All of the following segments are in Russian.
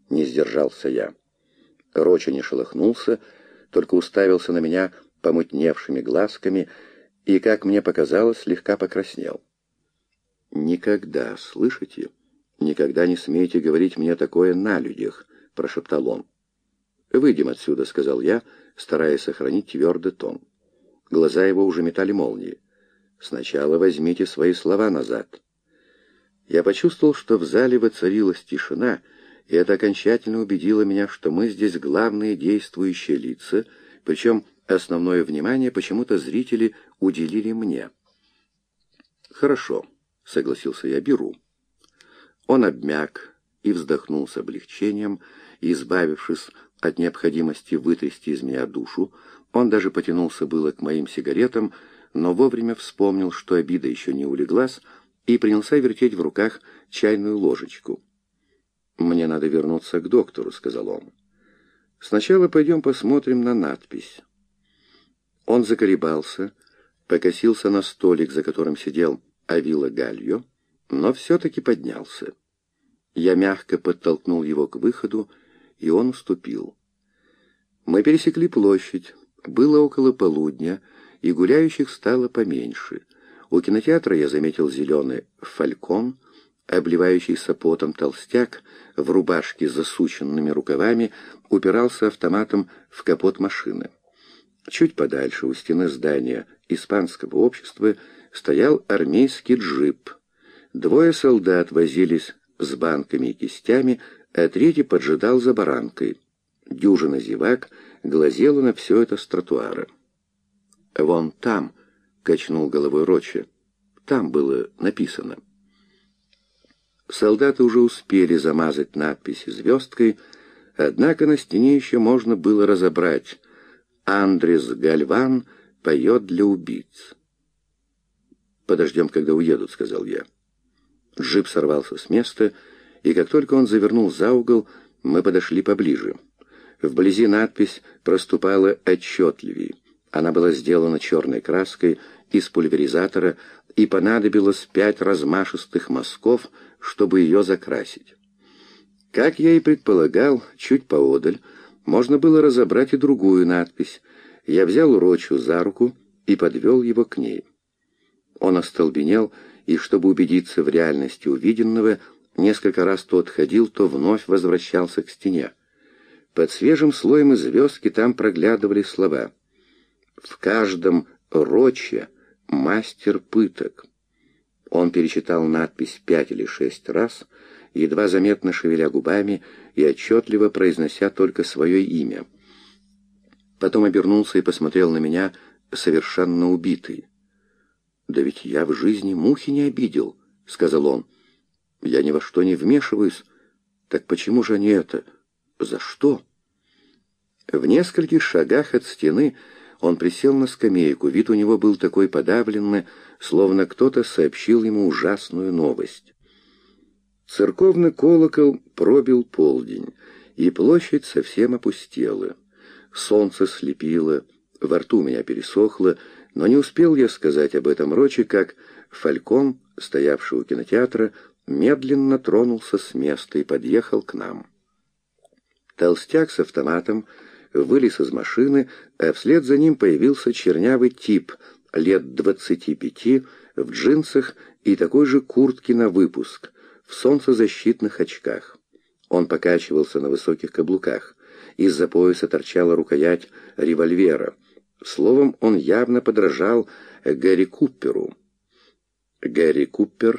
— не сдержался я. Роча не шелохнулся, только уставился на меня помутневшими глазками и, как мне показалось, слегка покраснел. «Никогда, слышите? Никогда не смейте говорить мне такое на людях», — прошептал он. «Выйдем отсюда», — сказал я, стараясь сохранить твердый тон. Глаза его уже метали молнии. «Сначала возьмите свои слова назад». Я почувствовал, что в зале воцарилась тишина, и это окончательно убедило меня, что мы здесь главные действующие лица, причем основное внимание почему-то зрители уделили мне. «Хорошо», — согласился я, — «беру». Он обмяк и вздохнул с облегчением, и, избавившись от необходимости вытрясти из меня душу, он даже потянулся было к моим сигаретам, но вовремя вспомнил, что обида еще не улеглась, и принялся вертеть в руках чайную ложечку. «Мне надо вернуться к доктору», — сказал он. «Сначала пойдем посмотрим на надпись». Он заколебался, покосился на столик, за которым сидел Авила Гальо, но все-таки поднялся. Я мягко подтолкнул его к выходу, и он уступил. Мы пересекли площадь. Было около полудня, и гуляющих стало поменьше. У кинотеатра я заметил зеленый «Фалькон», обливающийся потом толстяк в рубашке с засученными рукавами упирался автоматом в капот машины. Чуть подальше, у стены здания испанского общества, стоял армейский джип. Двое солдат возились с банками и кистями, а третий поджидал за баранкой. Дюжина зевак глазела на все это с тротуара. «Вон там», — качнул головой Роча, — «там было написано». Солдаты уже успели замазать надписи звездкой, однако на стене еще можно было разобрать: «Андрес Гальван поет для убийц». «Подождем, когда уедут», — сказал я. Джип сорвался с места, и как только он завернул за угол, мы подошли поближе. Вблизи надпись проступала отчетливее. Она была сделана черной краской из пульверизатора, и понадобилось 5 размашистых мазков, чтобы ее закрасить. Как я и предполагал, чуть поодаль можно было разобрать и другую надпись. Я взял Рочу за руку и подвел его к ней. Он остолбенел, и, чтобы убедиться в реальности увиденного, несколько раз то отходил, то вновь возвращался к стене. Под свежим слоем звездки там проглядывали слова: «В каждом Роче мастер пыток». Он перечитал надпись 5 или 6 раз, едва заметно шевеля губами и отчетливо произнося только свое имя. Потом обернулся и посмотрел на меня, совершенно убитый. «Да ведь я в жизни мухи не обидел», — сказал он. «Я ни во что не вмешиваюсь. Так почему же они это? За что?» В нескольких шагах от стены он присел на скамейку. Вид у него был такой подавленный, словно кто-то сообщил ему ужасную новость. Церковный колокол пробил полдень, и площадь совсем опустела. Солнце слепило, во рту у меня пересохло, но не успел я сказать об этом Роче, как Фалькон, стоявший у кинотеатра, медленно тронулся с места и подъехал к нам. Толстяк с автоматом вылез из машины, а вслед за ним появился чернявый тип лет 25 в джинсах и такой же куртке на выпуск, в солнцезащитных очках. Он покачивался на высоких каблуках. Из-за пояса торчала рукоять револьвера. Словом, он явно подражал Гарри Куперу. Гарри Купер,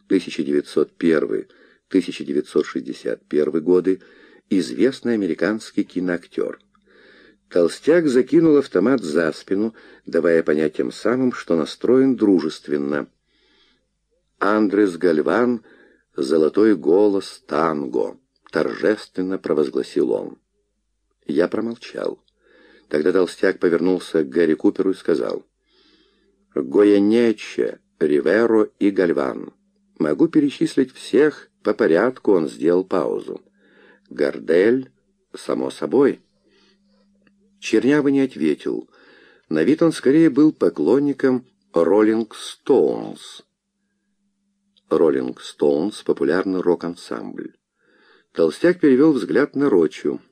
1901-1961 годы, известный американский киноактер. Толстяк закинул автомат за спину, давая понять тем самым, что настроен дружественно. «Андрес Гальван, золотой голос танго», — торжественно провозгласил он. Я промолчал. Тогда толстяк повернулся к Гарри Куперу и сказал: «Гоенече, Риверо и Гальван. Могу перечислить всех по порядку», — он сделал паузу. «Гардель, само собой». Чернявый не ответил. На вид он скорее был поклонником Роллинг Стоунс. Роллинг Стоунс — популярный рок-ансамбль. Толстяк перевел взгляд на Рочью.